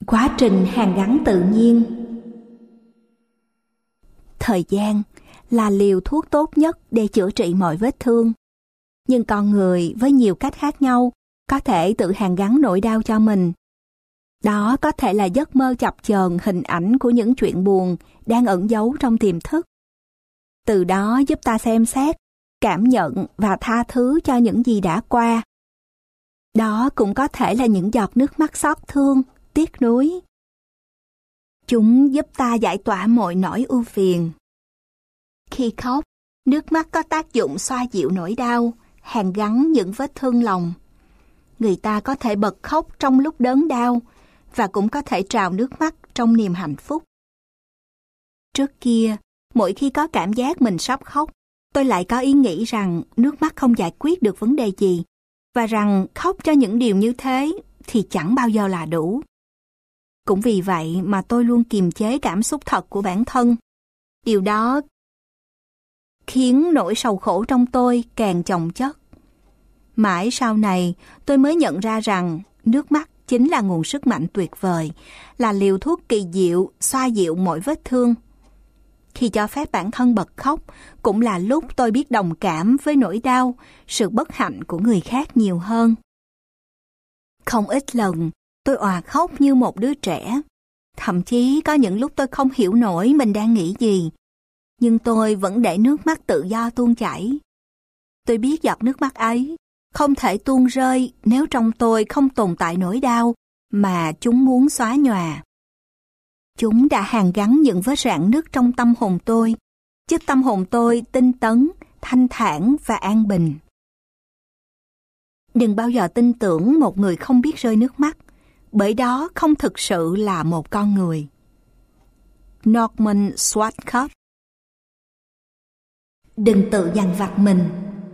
Quá trình hàn gắn tự nhiên. Thời gian là liều thuốc tốt nhất để chữa trị mọi vết thương. Nhưng con người với nhiều cách khác nhau có thể tự hàn gắn nỗi đau cho mình. Đó có thể là giấc mơ chập chờn hình ảnh của những chuyện buồn đang ẩn giấu trong tiềm thức. Từ đó giúp ta xem xét, cảm nhận và tha thứ cho những gì đã qua. Đó cũng có thể là những giọt nước mắt xót thương, tiếc nuối. Chúng giúp ta giải tỏa mọi nỗi ưu phiền. Khi khóc, nước mắt có tác dụng xoa dịu nỗi đau, hàn gắn những vết thương lòng. Người ta có thể bật khóc trong lúc đớn đau và cũng có thể trào nước mắt trong niềm hạnh phúc. Trước kia, mỗi khi có cảm giác mình sắp khóc, tôi lại có ý nghĩ rằng nước mắt không giải quyết được vấn đề gì và rằng khóc cho những điều như thế thì chẳng bao giờ là đủ. Cũng vì vậy mà tôi luôn kiềm chế cảm xúc thật của bản thân. Điều đó khiến nỗi sầu khổ trong tôi càng chồng chất. Mãi sau này, tôi mới nhận ra rằng nước mắt chính là nguồn sức mạnh tuyệt vời, là liều thuốc kỳ diệu xoa dịu mọi vết thương. Khi cho phép bản thân bật khóc, cũng là lúc tôi biết đồng cảm với nỗi đau, sự bất hạnh của người khác nhiều hơn. Không ít lần, tôi òa khóc như một đứa trẻ. Thậm chí có những lúc tôi không hiểu nổi mình đang nghĩ gì, nhưng tôi vẫn để nước mắt tự do tuôn chảy. Tôi biết giọt nước mắt ấy không thể tuôn rơi nếu trong tôi không tồn tại nỗi đau mà chúng muốn xóa nhòa. Chúng đã hàn gắn những vết rạn nứt trong tâm hồn tôi, giúp tâm hồn tôi tinh tấn, thanh thản và an bình. Đừng bao giờ tin tưởng một người không biết rơi nước mắt, bởi đó không thực sự là một con người. Norman Schwarzkopf. Đừng tự dằn vặt mình.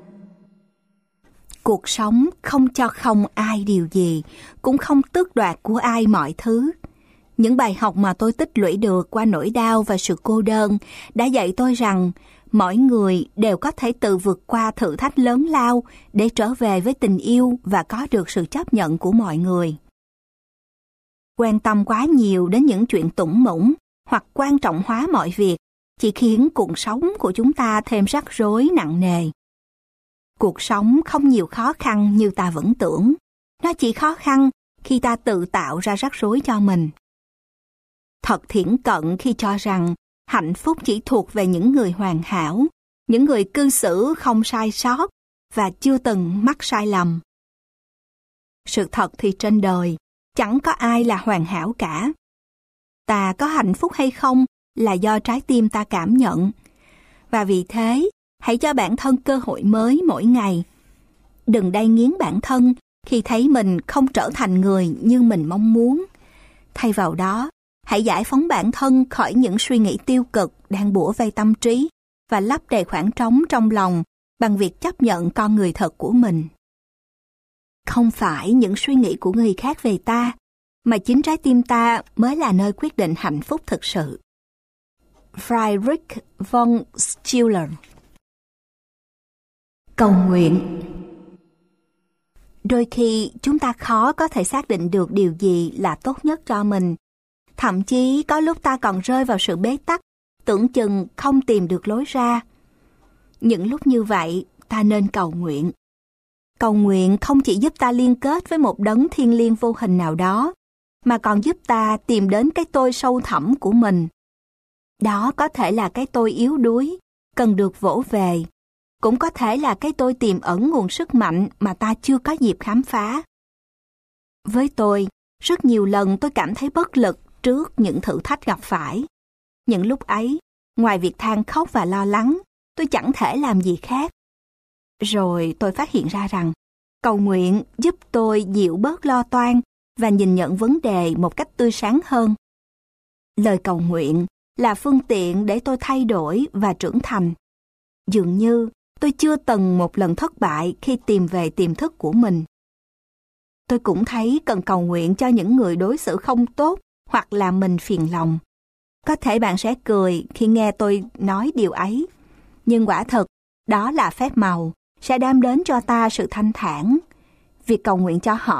Cuộc sống không cho không ai điều gì, cũng không tước đoạt của ai mọi thứ. Những bài học mà tôi tích lũy được qua nỗi đau và sự cô đơn đã dạy tôi rằng mỗi người đều có thể tự vượt qua thử thách lớn lao để trở về với tình yêu và có được sự chấp nhận của mọi người. Quan tâm quá nhiều đến những chuyện tủng mũng hoặc quan trọng hóa mọi việc chỉ khiến cuộc sống của chúng ta thêm rắc rối nặng nề. Cuộc sống không nhiều khó khăn như ta vẫn tưởng. Nó chỉ khó khăn khi ta tự tạo ra rắc rối cho mình. Thật thiển cận khi cho rằng hạnh phúc chỉ thuộc về những người hoàn hảo, những người cư xử không sai sót và chưa từng mắc sai lầm. Sự thật thì trên đời, chẳng có ai là hoàn hảo cả. Ta có hạnh phúc hay không là do trái tim ta cảm nhận. Và vì thế, hãy cho bản thân cơ hội mới mỗi ngày. Đừng đay nghiến bản thân khi thấy mình không trở thành người như mình mong muốn. Thay vào đó, hãy giải phóng bản thân khỏi những suy nghĩ tiêu cực đang bủa vây tâm trí và lấp đầy khoảng trống trong lòng bằng việc chấp nhận con người thật của mình. Không phải những suy nghĩ của người khác về ta, mà chính trái tim ta mới là nơi quyết định hạnh phúc thực sự. Friedrich von Schiller. Cầu nguyện. Đôi khi chúng ta khó có thể xác định được điều gì là tốt nhất cho mình. Thậm chí có lúc ta còn rơi vào sự bế tắc, tưởng chừng không tìm được lối ra. Những lúc như vậy, ta nên cầu nguyện. Cầu nguyện không chỉ giúp ta liên kết với một đấng thiêng liêng vô hình nào đó, mà còn giúp ta tìm đến cái tôi sâu thẳm của mình. Đó có thể là cái tôi yếu đuối, cần được vỗ về. Cũng có thể là cái tôi tiềm ẩn nguồn sức mạnh mà ta chưa có dịp khám phá. Với tôi, rất nhiều lần tôi cảm thấy bất lực trước những thử thách gặp phải. Những lúc ấy, ngoài việc than khóc và lo lắng, tôi chẳng thể làm gì khác. Rồi tôi phát hiện ra rằng, cầu nguyện giúp tôi dịu bớt lo toan và nhìn nhận vấn đề một cách tươi sáng hơn. Lời cầu nguyện là phương tiện để tôi thay đổi và trưởng thành. Dường như tôi chưa từng một lần thất bại khi tìm về tiềm thức của mình. Tôi cũng thấy cần cầu nguyện cho những người đối xử không tốt hoặc làm mình phiền lòng. Có thể bạn sẽ cười khi nghe tôi nói điều ấy, nhưng quả thực đó là phép màu sẽ đem đến cho ta sự thanh thản. Việc cầu nguyện cho họ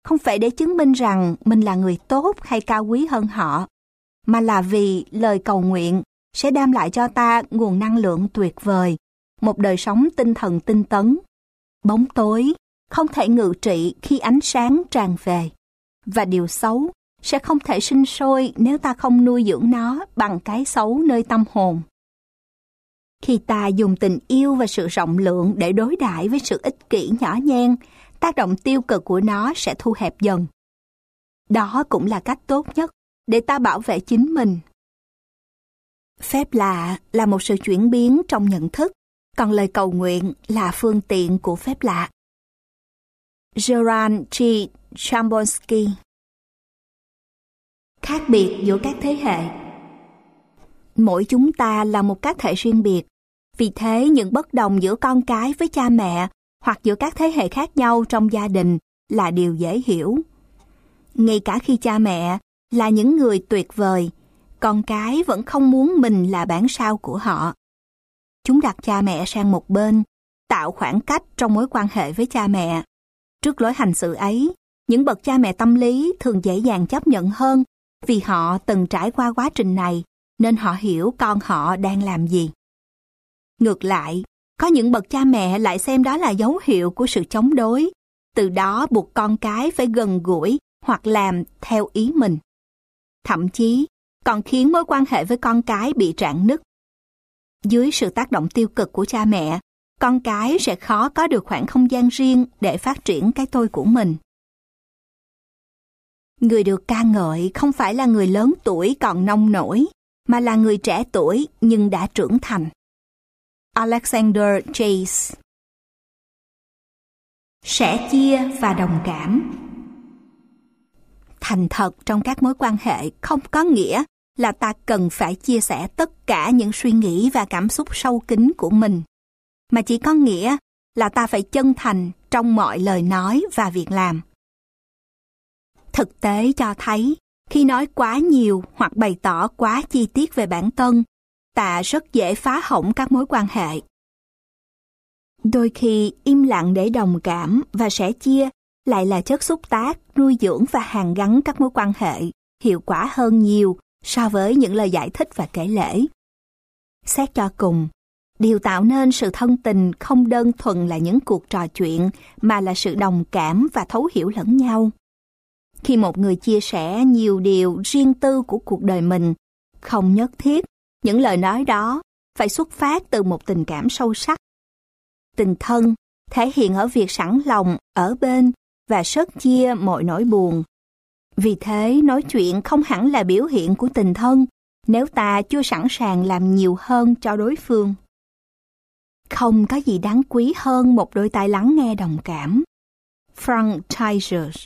không phải để chứng minh rằng mình là người tốt hay cao quý hơn họ, mà là vì lời cầu nguyện sẽ đem lại cho ta nguồn năng lượng tuyệt vời, một đời sống tinh thần tinh tấn. Bóng tối không thể ngự trị khi ánh sáng tràn về, và điều xấu sẽ không thể sinh sôi nếu ta không nuôi dưỡng nó bằng cái xấu nơi tâm hồn. Khi ta dùng tình yêu và sự rộng lượng để đối đãi với sự ích kỷ nhỏ nhen, tác động tiêu cực của nó sẽ thu hẹp dần. Đó cũng là cách tốt nhất để ta bảo vệ chính mình. Phép lạ là một sự chuyển biến trong nhận thức, còn lời cầu nguyện là phương tiện của phép lạ. Gerard G. Chambonsky. Khác biệt giữa các thế hệ. Mỗi chúng ta là một cá thể riêng biệt, vì thế những bất đồng giữa con cái với cha mẹ hoặc giữa các thế hệ khác nhau trong gia đình là điều dễ hiểu. Ngay cả khi cha mẹ là những người tuyệt vời, con cái vẫn không muốn mình là bản sao của họ. Chúng đặt cha mẹ sang một bên, tạo khoảng cách trong mối quan hệ với cha mẹ. Trước lối hành xử ấy, những bậc cha mẹ tâm lý thường dễ dàng chấp nhận hơn vì họ từng trải qua quá trình này nên họ hiểu con họ đang làm gì. Ngược lại, có những bậc cha mẹ lại xem đó là dấu hiệu của sự chống đối, từ đó buộc con cái phải gần gũi hoặc làm theo ý mình. Thậm chí, còn khiến mối quan hệ với con cái bị rạn nứt. Dưới sự tác động tiêu cực của cha mẹ, con cái sẽ khó có được khoảng không gian riêng để phát triển cái tôi của mình. Người được ca ngợi không phải là người lớn tuổi còn nông nổi, mà là người trẻ tuổi nhưng đã trưởng thành. Alexander Chase. Sẻ chia và đồng cảm. Thành thật trong các mối quan hệ không có nghĩa là ta cần phải chia sẻ tất cả những suy nghĩ và cảm xúc sâu kín của mình, mà chỉ có nghĩa là ta phải chân thành trong mọi lời nói và việc làm. Thực tế cho thấy, khi nói quá nhiều hoặc bày tỏ quá chi tiết về bản thân, ta rất dễ phá hỏng các mối quan hệ. Đôi khi im lặng để đồng cảm và sẻ chia lại là chất xúc tác, nuôi dưỡng và hàn gắn các mối quan hệ hiệu quả hơn nhiều so với những lời giải thích và kể lể. Xét cho cùng, điều tạo nên sự thân tình không đơn thuần là những cuộc trò chuyện mà là sự đồng cảm và thấu hiểu lẫn nhau. Khi một người chia sẻ nhiều điều riêng tư của cuộc đời mình, không nhất thiết những lời nói đó phải xuất phát từ một tình cảm sâu sắc. Tình thân thể hiện ở việc sẵn lòng ở bên và sớt chia mọi nỗi buồn. Vì thế, nói chuyện không hẳn là biểu hiện của tình thân nếu ta chưa sẵn sàng làm nhiều hơn cho đối phương. Không có gì đáng quý hơn một đôi tai lắng nghe đồng cảm. Frank Tigers.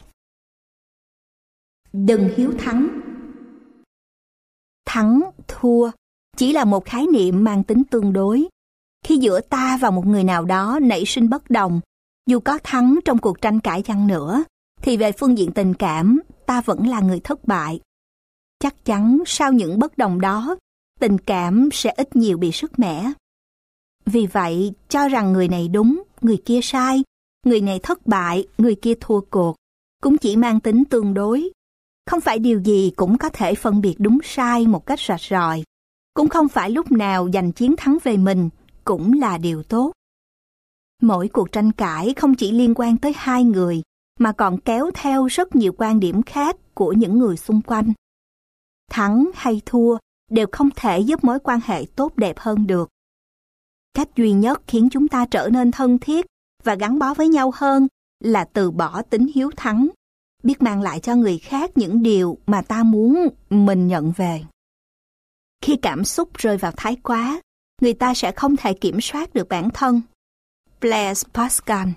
Đừng hiếu thắng. Thắng, thua chỉ là một khái niệm mang tính tương đối. Khi giữa ta và một người nào đó nảy sinh bất đồng, dù có thắng trong cuộc tranh cãi chăng nữa, thì về phương diện tình cảm, ta vẫn là người thất bại. Chắc chắn sau những bất đồng đó, tình cảm sẽ ít nhiều bị sứt mẻ. Vì vậy, cho rằng người này đúng, người kia sai, người này thất bại, người kia thua cuộc, cũng chỉ mang tính tương đối. Không phải điều gì cũng có thể phân biệt đúng sai một cách rạch ròi. Cũng không phải lúc nào giành chiến thắng về mình cũng là điều tốt. Mỗi cuộc tranh cãi không chỉ liên quan tới hai người, mà còn kéo theo rất nhiều quan điểm khác của những người xung quanh. Thắng hay thua đều không thể giúp mối quan hệ tốt đẹp hơn được. Cách duy nhất khiến chúng ta trở nên thân thiết và gắn bó với nhau hơn là từ bỏ tính hiếu thắng, biết mang lại cho người khác những điều mà ta muốn mình nhận về. Khi cảm xúc rơi vào thái quá, người ta sẽ không thể kiểm soát được bản thân. Blaise Pascal.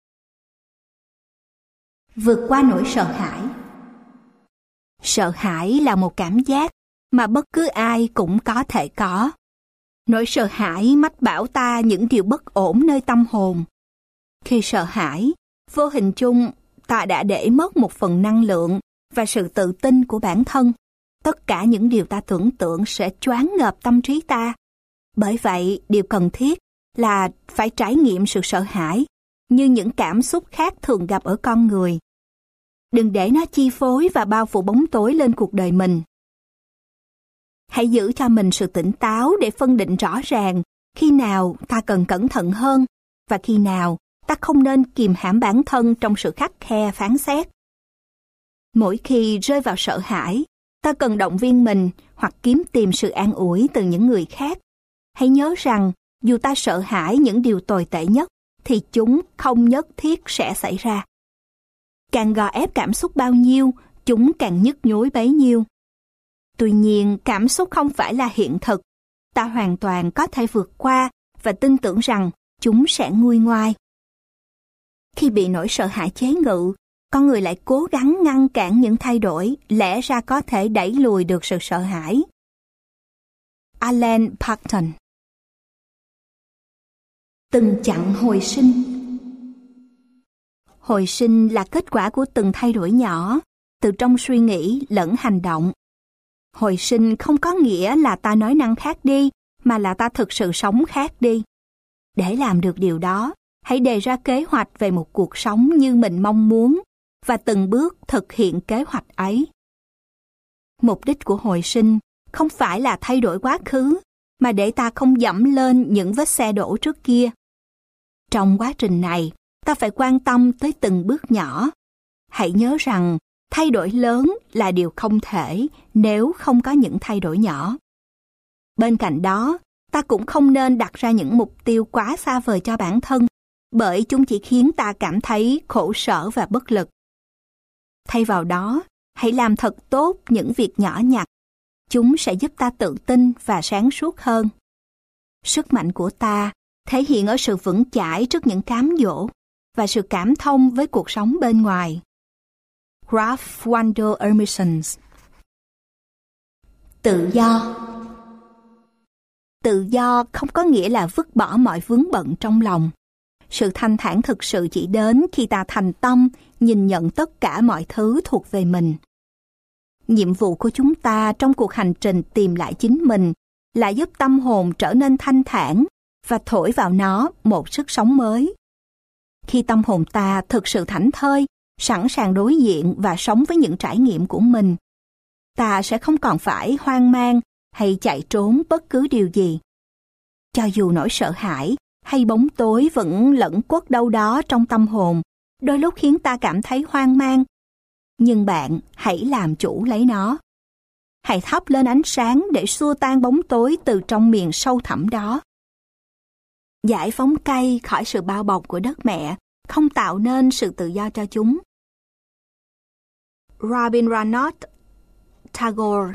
Vượt qua nỗi sợ hãi. Sợ hãi là một cảm giác mà bất cứ ai cũng có thể có. Nỗi sợ hãi mách bảo ta những điều bất ổn nơi tâm hồn. Khi sợ hãi, vô hình chung ta đã để mất một phần năng lượng và sự tự tin của bản thân. Tất cả những điều ta tưởng tượng sẽ choáng ngợp tâm trí ta. Bởi vậy, điều cần thiết là phải trải nghiệm sự sợ hãi như những cảm xúc khác thường gặp ở con người. Đừng để nó chi phối và bao phủ bóng tối lên cuộc đời mình. Hãy giữ cho mình sự tỉnh táo để phân định rõ ràng khi nào ta cần cẩn thận hơn và khi nào ta không nên kìm hãm bản thân trong sự khắt khe phán xét. Mỗi khi rơi vào sợ hãi, ta cần động viên mình hoặc kiếm tìm sự an ủi từ những người khác. Hãy nhớ rằng dù ta sợ hãi những điều tồi tệ nhất thì chúng không nhất thiết sẽ xảy ra. Càng gò ép cảm xúc bao nhiêu, chúng càng nhức nhối bấy nhiêu. Tuy nhiên, cảm xúc không phải là hiện thực. Ta hoàn toàn có thể vượt qua và tin tưởng rằng chúng sẽ nguôi ngoai. Khi bị nỗi sợ hãi chế ngự, con người lại cố gắng ngăn cản những thay đổi lẽ ra có thể đẩy lùi được sự sợ hãi. Alan Parton. Từng chặng hồi sinh. Hồi sinh là kết quả của từng thay đổi nhỏ, từ trong suy nghĩ lẫn hành động. Hồi sinh không có nghĩa là ta nói năng khác đi, mà là ta thực sự sống khác đi. Để làm được điều đó, hãy đề ra kế hoạch về một cuộc sống như mình mong muốn và từng bước thực hiện kế hoạch ấy. Mục đích của hồi sinh không phải là thay đổi quá khứ, mà để ta không dẫm lên những vết xe đổ trước kia. Trong quá trình này, ta phải quan tâm tới từng bước nhỏ. Hãy nhớ rằng, thay đổi lớn là điều không thể nếu không có những thay đổi nhỏ. Bên cạnh đó, ta cũng không nên đặt ra những mục tiêu quá xa vời cho bản thân, bởi chúng chỉ khiến ta cảm thấy khổ sở và bất lực. Thay vào đó, hãy làm thật tốt những việc nhỏ nhặt. Chúng sẽ giúp ta tự tin và sáng suốt hơn. Sức mạnh của ta thể hiện ở sự vững chãi trước những cám dỗ và sự cảm thông với cuộc sống bên ngoài. Ralph Waldo Emerson. Tự do. Tự do không có nghĩa là vứt bỏ mọi vướng bận trong lòng. Sự thanh thản thực sự chỉ đến khi ta thành tâm nhìn nhận tất cả mọi thứ thuộc về mình. Nhiệm vụ của chúng ta trong cuộc hành trình tìm lại chính mình là giúp tâm hồn trở nên thanh thản và thổi vào nó một sức sống mới. Khi tâm hồn ta thực sự thảnh thơi, sẵn sàng đối diện và sống với những trải nghiệm của mình, ta sẽ không còn phải hoang mang hay chạy trốn bất cứ điều gì. Cho dù nỗi sợ hãi hay bóng tối vẫn lẫn quất đâu đó trong tâm hồn, đôi lúc khiến ta cảm thấy hoang mang, nhưng bạn hãy làm chủ lấy nó. Hãy thắp lên ánh sáng để xua tan bóng tối từ trong miền sâu thẳm đó. Giải phóng cây khỏi sự bao bọc của đất mẹ không tạo nên sự tự do cho chúng. Rabindranath Tagore.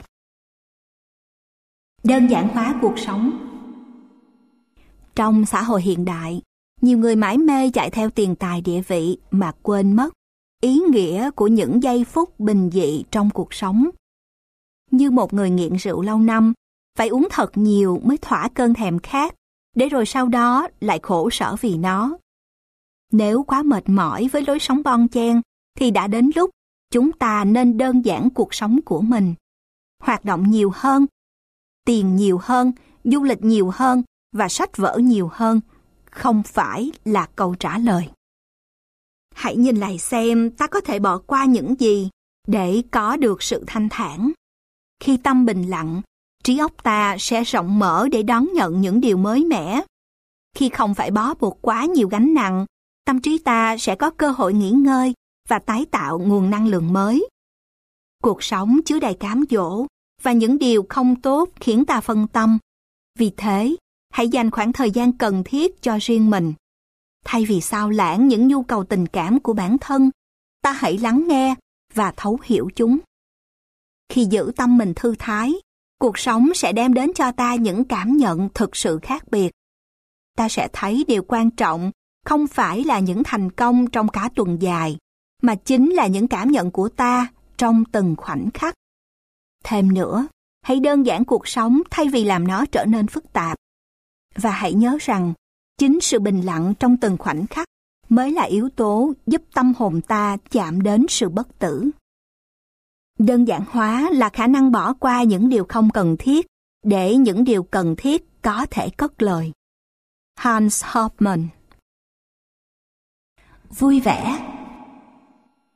Đơn giản hóa cuộc sống. Trong xã hội hiện đại, nhiều người mải mê chạy theo tiền tài địa vị mà quên mất ý nghĩa của những giây phút bình dị trong cuộc sống. Như một người nghiện rượu lâu năm, phải uống thật nhiều mới thỏa cơn thèm khát, để rồi sau đó lại khổ sở vì nó. Nếu quá mệt mỏi với lối sống bon chen, thì đã đến lúc chúng ta nên đơn giản cuộc sống của mình. Hoạt động nhiều hơn, tiền nhiều hơn, du lịch nhiều hơn và sách vở nhiều hơn không phải là câu trả lời. Hãy nhìn lại xem ta có thể bỏ qua những gì để có được sự thanh thản. Khi tâm bình lặng, trí óc ta sẽ rộng mở để đón nhận những điều mới mẻ. Khi không phải bó buộc quá nhiều gánh nặng, tâm trí ta sẽ có cơ hội nghỉ ngơi và tái tạo nguồn năng lượng mới. Cuộc sống chứa đầy cám dỗ và những điều không tốt khiến ta phân tâm. Vì thế, hãy dành khoảng thời gian cần thiết cho riêng mình. Thay vì sao lãng những nhu cầu tình cảm của bản thân, ta hãy lắng nghe và thấu hiểu chúng. Khi giữ tâm mình thư thái, cuộc sống sẽ đem đến cho ta những cảm nhận thực sự khác biệt. Ta sẽ thấy điều quan trọng không phải là những thành công trong cả tuần dài, mà chính là những cảm nhận của ta trong từng khoảnh khắc. Thêm nữa, hãy đơn giản cuộc sống thay vì làm nó trở nên phức tạp. Và hãy nhớ rằng, chính sự bình lặng trong từng khoảnh khắc mới là yếu tố giúp tâm hồn ta chạm đến sự bất tử. Đơn giản hóa là khả năng bỏ qua những điều không cần thiết để những điều cần thiết có thể cất lời. Hans Hofmann. Vui vẻ.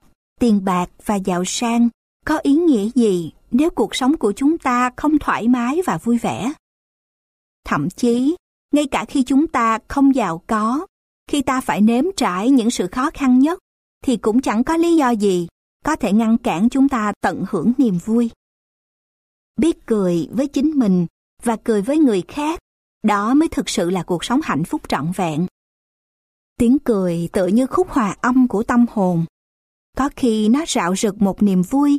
tiền bạc và giàu sang có ý nghĩa gì nếu cuộc sống của chúng ta không thoải mái và vui vẻ? Thậm chí, ngay cả khi chúng ta không giàu có, khi ta phải nếm trải những sự khó khăn nhất, thì cũng chẳng có lý do gì có thể ngăn cản chúng ta tận hưởng niềm vui. Biết cười với chính mình và cười với người khác, đó mới thực sự là cuộc sống hạnh phúc trọn vẹn. Tiếng cười tựa như khúc hòa âm của tâm hồn. Có khi nó rạo rực một niềm vui,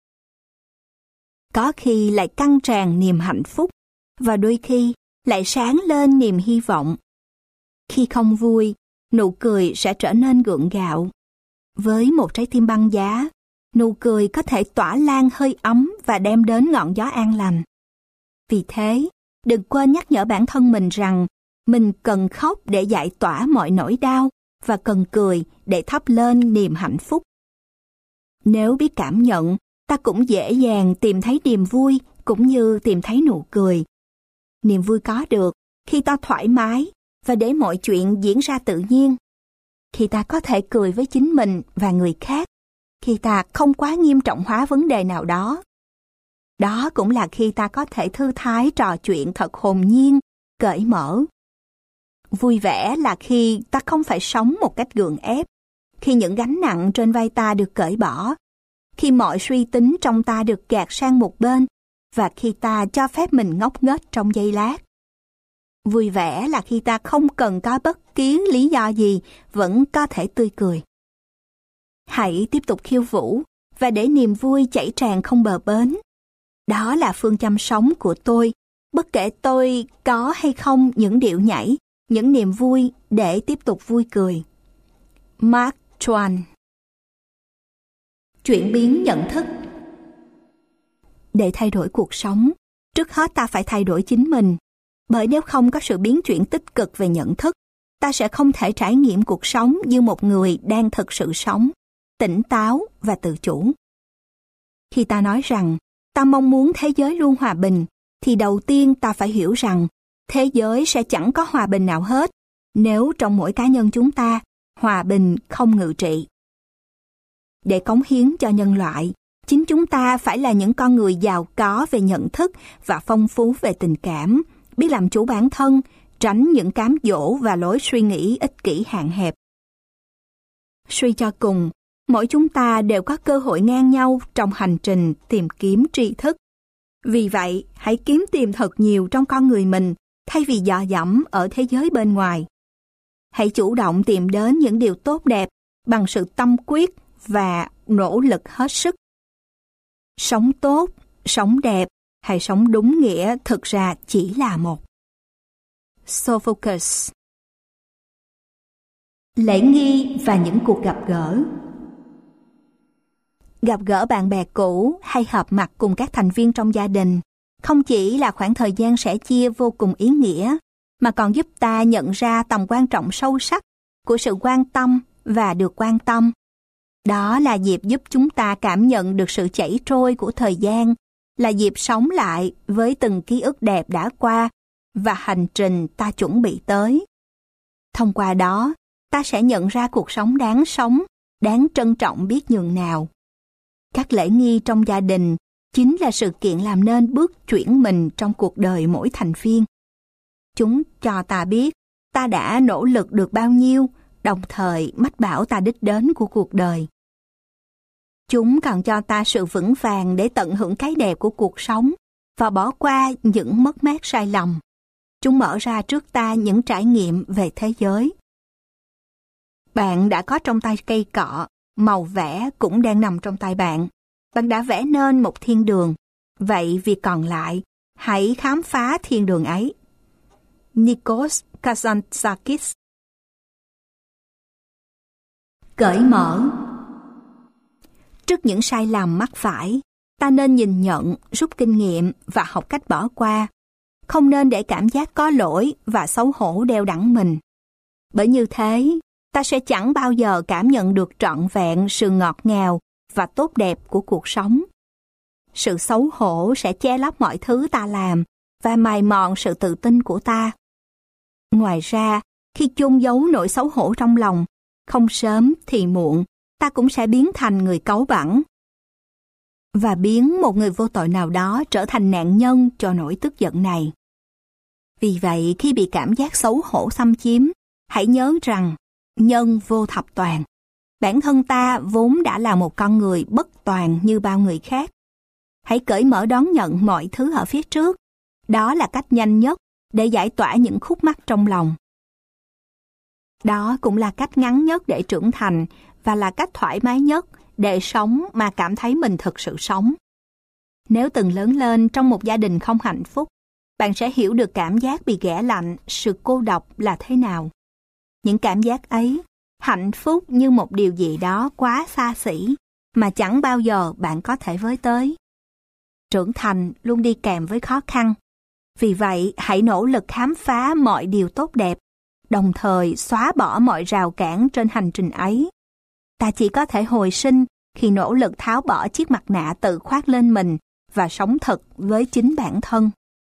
có khi lại căng tràn niềm hạnh phúc, và đôi khi lại sáng lên niềm hy vọng. Khi không vui, nụ cười sẽ trở nên gượng gạo. Với một trái tim băng giá, nụ cười có thể tỏa lan hơi ấm và đem đến ngọn gió an lành. Vì thế, đừng quên nhắc nhở bản thân mình rằng mình cần khóc để giải tỏa mọi nỗi đau và cần cười để thắp lên niềm hạnh phúc. Nếu biết cảm nhận, ta cũng dễ dàng tìm thấy niềm vui cũng như tìm thấy nụ cười. Niềm vui có được khi ta thoải mái và để mọi chuyện diễn ra tự nhiên. Khi ta có thể cười với chính mình và người khác, khi ta không quá nghiêm trọng hóa vấn đề nào đó. Đó cũng là khi ta có thể thư thái trò chuyện thật hồn nhiên, cởi mở. Vui vẻ là khi ta không phải sống một cách gượng ép, khi những gánh nặng trên vai ta được cởi bỏ, khi mọi suy tính trong ta được gạt sang một bên, và khi ta cho phép mình ngốc nghếch trong giây lát. Vui vẻ là khi ta không cần có bất kỳ lý do gì, vẫn có thể tươi cười. Hãy tiếp tục khiêu vũ và để niềm vui chảy tràn không bờ bến. Đó là phương châm sống của tôi, bất kể tôi có hay không những điệu nhảy, những niềm vui để tiếp tục vui cười. Mark Twain. Chuyển biến nhận thức. Để thay đổi cuộc sống, trước hết ta phải thay đổi chính mình. Bởi nếu không có sự biến chuyển tích cực về nhận thức, ta sẽ không thể trải nghiệm cuộc sống như một người đang thực sự sống, tỉnh táo và tự chủ. Khi ta nói rằng ta mong muốn thế giới luôn hòa bình, thì đầu tiên ta phải hiểu rằng thế giới sẽ chẳng có hòa bình nào hết nếu trong mỗi cá nhân chúng ta, hòa bình không ngự trị. Để cống hiến cho nhân loại, chính chúng ta phải là những con người giàu có về nhận thức và phong phú về tình cảm, biết làm chủ bản thân, tránh những cám dỗ và lối suy nghĩ ích kỷ hạn hẹp. Suy cho cùng, mỗi chúng ta đều có cơ hội ngang nhau trong hành trình tìm kiếm tri thức. Vì vậy, hãy kiếm tìm thật nhiều trong con người mình, thay vì dò dẫm ở thế giới bên ngoài. Hãy chủ động tìm đến những điều tốt đẹp bằng sự tâm quyết và nỗ lực hết sức. Sống tốt, sống đẹp hay sống đúng nghĩa thực ra chỉ là một. Sophocles. Lễ nghi và những cuộc gặp gỡ. Gặp gỡ bạn bè cũ hay họp mặt cùng các thành viên trong gia đình không chỉ là khoảng thời gian sẻ chia vô cùng ý nghĩa, mà còn giúp ta nhận ra tầm quan trọng sâu sắc của sự quan tâm và được quan tâm. Đó là dịp giúp chúng ta cảm nhận được sự chảy trôi của thời gian, là dịp sống lại với từng ký ức đẹp đã qua và hành trình ta chuẩn bị tới. Thông qua đó, ta sẽ nhận ra cuộc sống đáng sống, đáng trân trọng biết nhường nào. Các lễ nghi trong gia đình chính là sự kiện làm nên bước chuyển mình trong cuộc đời mỗi thành viên. Chúng cho ta biết ta đã nỗ lực được bao nhiêu, đồng thời mách bảo ta đích đến của cuộc đời. Chúng còn cho ta sự vững vàng để tận hưởng cái đẹp của cuộc sống và bỏ qua những mất mát sai lầm. Chúng mở ra trước ta những trải nghiệm về thế giới. Bạn đã có trong tay cây cọ, màu vẽ cũng đang nằm trong tay bạn. Bạn đã vẽ nên một thiên đường. Vậy việc còn lại, hãy khám phá thiên đường ấy. Nikos Kazantzakis. Cởi mở. Trước những sai lầm mắc phải, ta nên nhìn nhận, rút kinh nghiệm và học cách bỏ qua. Không nên để cảm giác có lỗi và xấu hổ đeo đẳng mình. Bởi như thế, ta sẽ chẳng bao giờ cảm nhận được trọn vẹn sự ngọt ngào và tốt đẹp của cuộc sống. Sự xấu hổ sẽ che lấp mọi thứ ta làm và mài mòn sự tự tin của ta. Ngoài ra, khi chôn giấu nỗi xấu hổ trong lòng, không sớm thì muộn, ta cũng sẽ biến thành người cáu bẳn và biến một người vô tội nào đó trở thành nạn nhân cho nỗi tức giận này. Vì vậy, khi bị cảm giác xấu hổ xâm chiếm, hãy nhớ rằng nhân vô thập toàn. Bản thân ta vốn đã là một con người bất toàn như bao người khác. Hãy cởi mở đón nhận mọi thứ ở phía trước. Đó là cách nhanh nhất để giải tỏa những khúc mắc trong lòng. Đó cũng là cách ngắn nhất để trưởng thành và là cách thoải mái nhất để sống mà cảm thấy mình thực sự sống. Nếu từng lớn lên trong một gia đình không hạnh phúc, bạn sẽ hiểu được cảm giác bị ghẻ lạnh, sự cô độc là thế nào. Những cảm giác ấy, hạnh phúc như một điều gì đó quá xa xỉ mà chẳng bao giờ bạn có thể với tới. Trưởng thành luôn đi kèm với khó khăn. Vì vậy, hãy nỗ lực khám phá mọi điều tốt đẹp, đồng thời xóa bỏ mọi rào cản trên hành trình ấy. Ta chỉ có thể hồi sinh khi nỗ lực tháo bỏ chiếc mặt nạ tự khoác lên mình và sống thật với chính bản thân.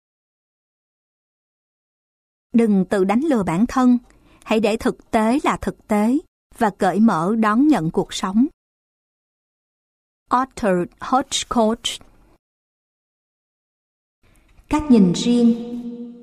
Đừng tự đánh lừa bản thân, hãy để thực tế là thực tế và cởi mở đón nhận cuộc sống. Arthur Hodgkin. Cách nhìn riêng.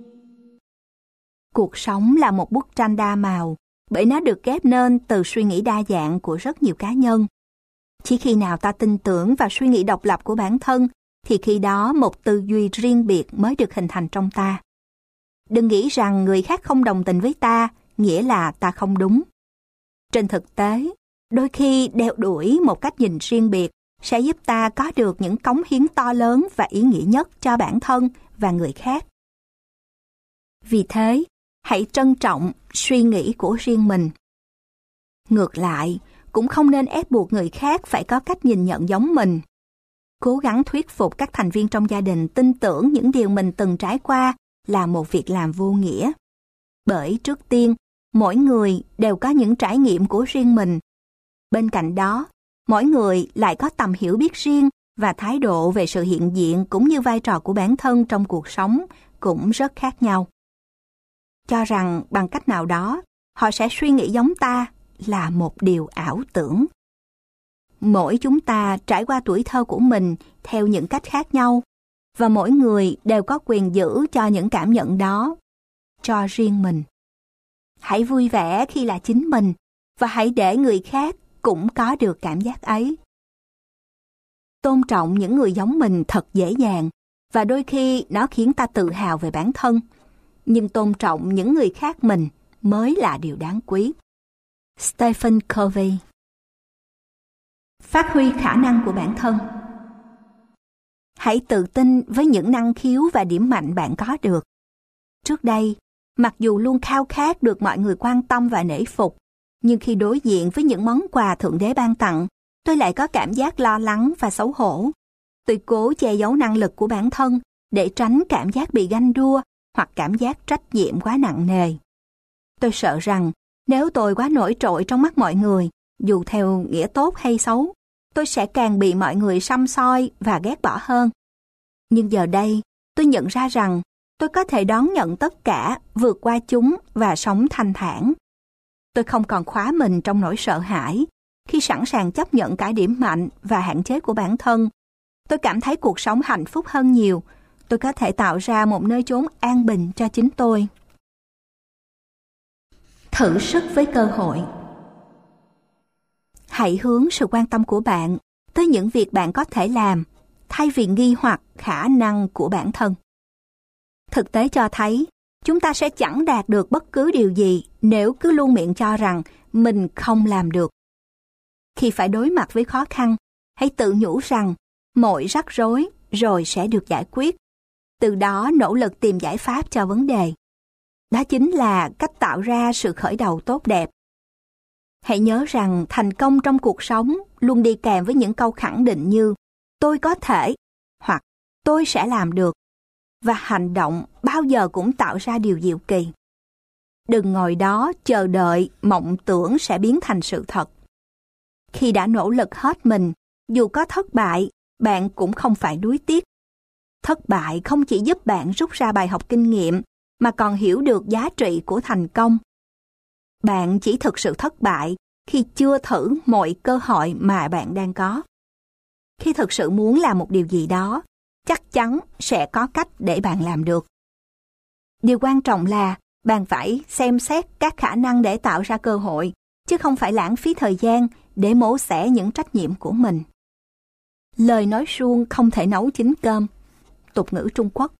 Cuộc sống là một bức tranh đa màu, bởi nó được ghép nên từ suy nghĩ đa dạng của rất nhiều cá nhân. Chỉ khi nào ta tin tưởng vào suy nghĩ độc lập của bản thân, thì khi đó một tư duy riêng biệt mới được hình thành trong ta. Đừng nghĩ rằng người khác không đồng tình với ta, nghĩa là ta không đúng. Trên thực tế, đôi khi đeo đuổi một cách nhìn riêng biệt sẽ giúp ta có được những cống hiến to lớn và ý nghĩa nhất cho bản thân và người khác. Vì thế, hãy trân trọng suy nghĩ của riêng mình. Ngược lại, cũng không nên ép buộc người khác phải có cách nhìn nhận giống mình. Cố gắng thuyết phục các thành viên trong gia đình tin tưởng những điều mình từng trải qua là một việc làm vô nghĩa. Bởi trước tiên, mỗi người đều có những trải nghiệm của riêng mình. Bên cạnh đó, mỗi người lại có tầm hiểu biết riêng và thái độ về sự hiện diện cũng như vai trò của bản thân trong cuộc sống cũng rất khác nhau. Cho rằng bằng cách nào đó, họ sẽ suy nghĩ giống ta là một điều ảo tưởng. Mỗi chúng ta trải qua tuổi thơ của mình theo những cách khác nhau, và mỗi người đều có quyền giữ cho những cảm nhận đó cho riêng mình. Hãy vui vẻ khi là chính mình, và hãy để người khác cũng có được cảm giác ấy. Tôn trọng những người giống mình thật dễ dàng, và đôi khi nó khiến ta tự hào về bản thân. Nhưng tôn trọng những người khác mình mới là điều đáng quý. Stephen Covey. Phát huy khả năng của bản thân. Hãy tự tin với những năng khiếu và điểm mạnh bạn có được. Trước đây, mặc dù luôn khao khát được mọi người quan tâm và nể phục, nhưng khi đối diện với những món quà Thượng Đế ban tặng, tôi lại có cảm giác lo lắng và xấu hổ. Tôi cố che giấu năng lực của bản thân để tránh cảm giác bị ganh đua hoặc cảm giác trách nhiệm quá nặng nề. Tôi sợ rằng nếu tôi quá nổi trội trong mắt mọi người, dù theo nghĩa tốt hay xấu, tôi sẽ càng bị mọi người săm soi và ghét bỏ hơn. Nhưng giờ đây, tôi nhận ra rằng tôi có thể đón nhận tất cả, vượt qua chúng và sống thanh thản. Tôi không còn khóa mình trong nỗi sợ hãi. Khi sẵn sàng chấp nhận cả điểm mạnh và hạn chế của bản thân, tôi cảm thấy cuộc sống hạnh phúc hơn nhiều. Tôi có thể tạo ra một nơi chốn an bình cho chính tôi. Thử sức với cơ hội. Hãy hướng sự quan tâm của bạn tới những việc bạn có thể làm, thay vì nghi hoặc khả năng của bản thân. Thực tế cho thấy, chúng ta sẽ chẳng đạt được bất cứ điều gì nếu cứ luôn miệng cho rằng mình không làm được. Khi phải đối mặt với khó khăn, hãy tự nhủ rằng mọi rắc rối rồi sẽ được giải quyết. Từ đó nỗ lực tìm giải pháp cho vấn đề. Đó chính là cách tạo ra sự khởi đầu tốt đẹp. Hãy nhớ rằng thành công trong cuộc sống luôn đi kèm với những câu khẳng định như tôi có thể hoặc tôi sẽ làm được. Và hành động bao giờ cũng tạo ra điều diệu kỳ. Đừng ngồi đó chờ đợi mộng tưởng sẽ biến thành sự thật. Khi đã nỗ lực hết mình, dù có thất bại, bạn cũng không phải nuối tiếc. Thất bại không chỉ giúp bạn rút ra bài học kinh nghiệm, mà còn hiểu được giá trị của thành công. Bạn chỉ thực sự thất bại khi chưa thử mọi cơ hội mà bạn đang có. Khi thực sự muốn làm một điều gì đó, chắc chắn sẽ có cách để bạn làm được. Điều quan trọng là bạn phải xem xét các khả năng để tạo ra cơ hội, chứ không phải lãng phí thời gian để mổ xẻ những trách nhiệm của mình. Lời nói suông không thể nấu chín cơm. Tục ngữ Trung Quốc.